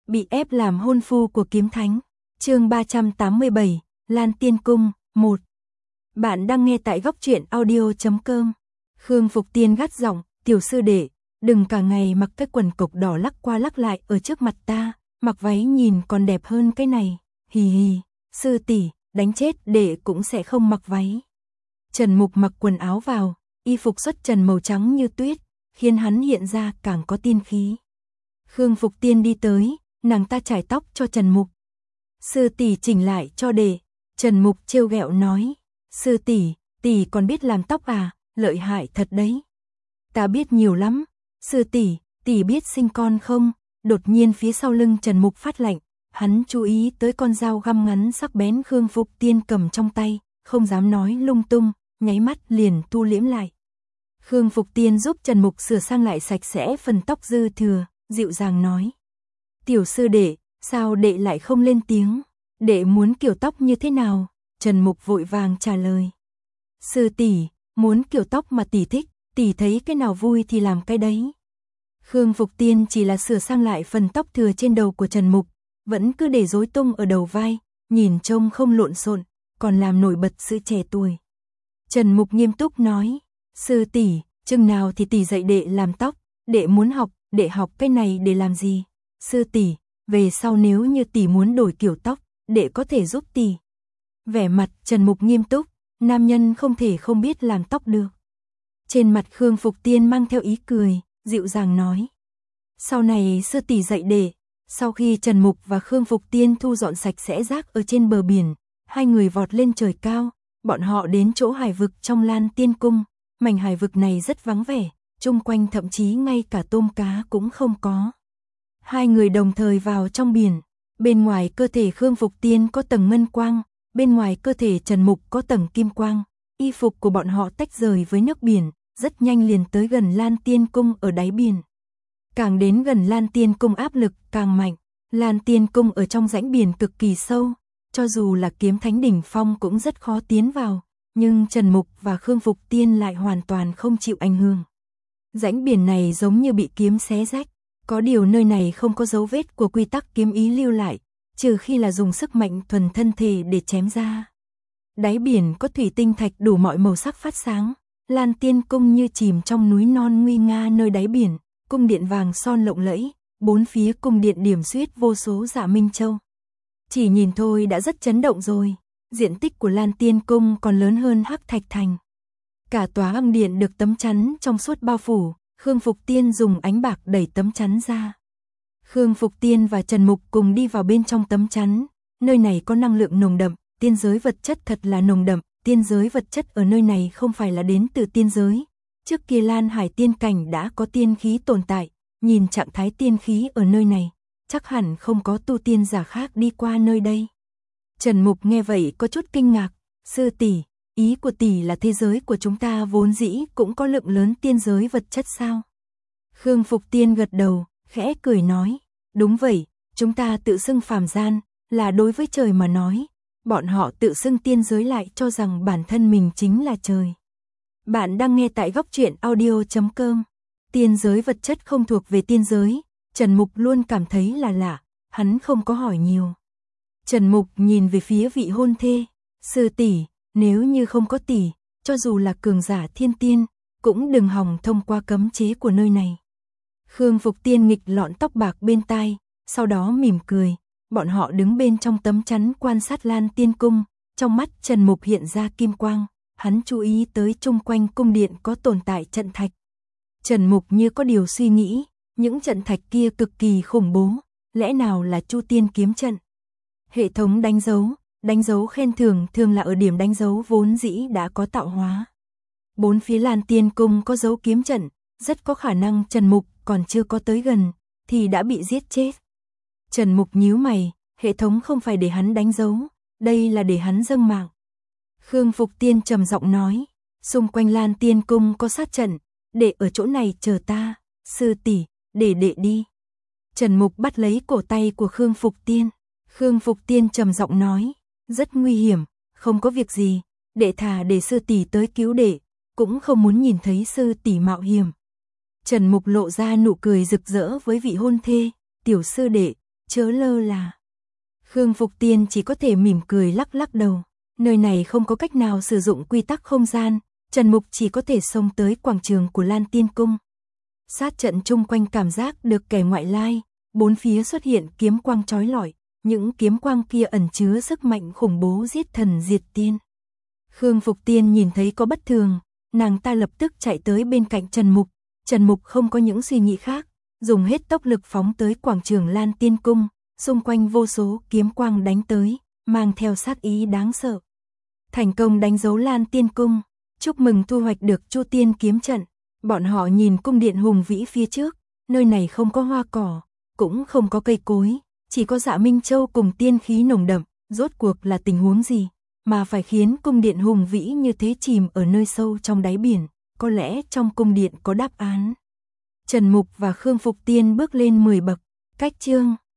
Bị ép làm hôn phu của kiếm thánh. Chương 387, Lan Tiên Cung, 1. Bạn đang nghe tại góc truyện audio.com. Khương Phục Tiên gắt giọng, "Tiểu sư đệ, đừng cả ngày mặc cái quần cộc đỏ lắc qua lắc lại ở trước mặt ta, mặc váy nhìn còn đẹp hơn cái này." "Hì hì, sư tỷ, đánh chết đệ cũng sẽ không mặc váy." Trần Mục mặc quần áo vào, y phục xuất trần màu trắng như tuyết, khiến hắn hiện ra càng có tiên khí. Khương Phục Tiên đi tới, nàng ta chải tóc cho Trần Mục. "Sư tỷ chỉnh lại cho đệ." Trần Mục trêu ghẹo nói, "Sư tỷ, tỷ còn biết làm tóc à, lợi hại thật đấy." "Ta biết nhiều lắm." "Sư tỷ, tỷ biết sinh con không?" Đột nhiên phía sau lưng Trần Mục phát lạnh, hắn chú ý tới con dao găm ngắn sắc bén Khương Phục Tiên cầm trong tay, không dám nói lung tung, nháy mắt liền thu liễm lại. Khương Phục Tiên giúp Trần Mục sửa sang lại sạch sẽ phần tóc dư thừa, dịu dàng nói, "Tiểu sư đệ, sao đệ lại không lên tiếng? Đệ muốn kiểu tóc như thế nào?" Trần Mục vội vàng trả lời, "Sư tỷ, muốn kiểu tóc mà tỷ thích, tỷ thấy cái nào vui thì làm cái đấy." Khương Phục Tiên chỉ là sửa sang lại phần tóc thừa trên đầu của Trần Mục, vẫn cứ để rối tung ở đầu vai, nhìn trông không lộn xộn, còn làm nổi bật sự trẻ tuổi. Trần Mục nghiêm túc nói, "Sư tỷ, chừng nào thì tỷ dạy đệ làm tóc, đệ muốn học, đệ học cái này để làm gì? Sư tỷ, về sau nếu như tỷ muốn đổi kiểu tóc, đệ có thể giúp tỷ." Vẻ mặt Trần Mục nghiêm túc, nam nhân không thể không biết làm tóc được. Trên mặt Khương Phục Tiên mang theo ý cười, dịu dàng nói, "Sau này sư tỷ dạy đệ." Sau khi Trần Mục và Khương Phục Tiên thu dọn sạch sẽ rác ở trên bờ biển, hai người vọt lên trời cao, bọn họ đến chỗ hải vực trong Lan Tiên Cung. Mảnh hải vực này rất vắng vẻ, chung quanh thậm chí ngay cả tôm cá cũng không có. Hai người đồng thời vào trong biển, bên ngoài cơ thể Khương Phục Tiên có tầng ngân quang, bên ngoài cơ thể Trần Mục có tầng kim quang, y phục của bọn họ tách rời với nước biển, rất nhanh liền tới gần Lan Tiên Cung ở đáy biển. Càng đến gần Lan Tiên Cung áp lực càng mạnh, Lan Tiên Cung ở trong rãnh biển cực kỳ sâu, cho dù là kiếm thánh đỉnh phong cũng rất khó tiến vào, nhưng Trần Mục và Khương Phục Tiên lại hoàn toàn không chịu ảnh hưởng. Rãnh biển này giống như bị kiếm xé rách, có điều nơi này không có dấu vết của quy tắc kiếm ý lưu lại, trừ khi là dùng sức mạnh thuần thân thể để chém ra. Đáy biển có thủy tinh thạch đủ mọi màu sắc phát sáng, Lan Tiên Cung như chìm trong núi non nguy nga nơi đáy biển, cung điện vàng son lộng lẫy, bốn phía cung điện điểm xuyết vô số dạ minh châu. Chỉ nhìn thôi đã rất chấn động rồi, diện tích của Lan Tiên Cung còn lớn hơn Hắc Thạch Thành. Cả tòa âm điện được tấm chắn trong suốt bao phủ, Khương Phục Tiên dùng ánh bạc đẩy tấm chắn ra. Khương Phục Tiên và Trần Mục cùng đi vào bên trong tấm chắn, nơi này có năng lượng nồng đậm, tiên giới vật chất thật là nồng đậm, tiên giới vật chất ở nơi này không phải là đến từ tiên giới. Trước kia Lan Hải tiên cảnh đã có tiên khí tồn tại, nhìn trạng thái tiên khí ở nơi này, chắc hẳn không có tu tiên giả khác đi qua nơi đây. Trần Mục nghe vậy có chút kinh ngạc, "Sư tỷ, ý của tỷ là thế giới của chúng ta vốn dĩ cũng có lượng lớn tiên giới vật chất sao?" Khương Phục Tiên gật đầu, khẽ cười nói, "Đúng vậy, chúng ta tự xưng phàm gian, là đối với trời mà nói, bọn họ tự xưng tiên giới lại cho rằng bản thân mình chính là trời." Bạn đang nghe tại góc truyện audio.com. Tiên giới vật chất không thuộc về tiên giới, Trần Mục luôn cảm thấy là lạ, hắn không có hỏi nhiều. Trần Mục nhìn về phía vị hôn thê, "Sư tỷ, nếu như không có tỷ, cho dù là cường giả thiên tiên, cũng đừng hòng thông qua cấm chế của nơi này." Khương Phục Tiên nghịch lọn tóc bạc bên tai, sau đó mỉm cười, bọn họ đứng bên trong tấm chắn quan sát Lan Tiên Cung, trong mắt Trần Mục hiện ra kim quang, hắn chú ý tới chung quanh cung điện có tồn tại trận thạch. Trần Mục như có điều suy nghĩ, những trận thạch kia cực kỳ khủng bố, lẽ nào là Chu Tiên kiếm trận? Hệ thống đánh dấu khen thưởng thường là ở điểm đánh dấu vốn dĩ đã có tạo hóa. Bốn phía Lan Tiên Cung có dấu kiếm trận, rất có khả năng Trần Mục còn chưa có tới gần, thì đã bị giết chết. Trần Mục nhíu mày, hệ thống không phải để hắn đánh dấu, đây là để hắn dâng mạng. Khương Phục Tiên trầm giọng nói, "Xung quanh Lan Tiên Cung có sát trận, đệ ở chỗ này chờ ta." "Sư tỷ, để đệ đi." Trần Mục bắt lấy cổ tay của Khương Phục Tiên. Khương Phục Tiên trầm giọng nói, "Rất nguy hiểm, không có việc gì, đệ thà để sư tỷ tới cứu đệ, cũng không muốn nhìn thấy sư tỷ mạo hiểm." Trần Mục lộ ra nụ cười rực rỡ với vị hôn thê, "Tiểu sư đệ, chớ lơ là. Khương Phục Tiên chỉ có thể mỉm cười lắc lắc đầu. Nơi này không có cách nào sử dụng quy tắc không gian, Trần Mục chỉ có thể xông tới quảng trường của Lan Tiên Cung. Sát trận chung quanh cảm giác được kẻ ngoại lai, bốn phía xuất hiện kiếm quang chói lọi, những kiếm quang kia ẩn chứa sức mạnh khủng bố giết thần diệt tiên. Khương Phục Tiên nhìn thấy có bất thường, nàng ta lập tức chạy tới bên cạnh Trần Mục. Trần Mục không có những suy nghĩ khác, dùng hết tốc lực phóng tới quảng trường Lan Tiên Cung, xung quanh vô số kiếm quang đánh tới, mang theo sát ý đáng sợ. Thành công đánh dấu Lan Tiên Cung, chúc mừng thu hoạch được Chu Tiên kiếm trận. Bọn họ nhìn cung điện hùng vĩ phía trước, nơi này không có hoa cỏ, cũng không có cây cối, chỉ có Dạ Minh Châu cùng tiên khí nồng đậm, rốt cuộc là tình huống gì mà phải khiến cung điện hùng vĩ như thế chìm ở nơi sâu trong đáy biển, có lẽ trong cung điện có đáp án. Trần Mục và Khương Phục Tiên bước lên 10 bậc, cách chương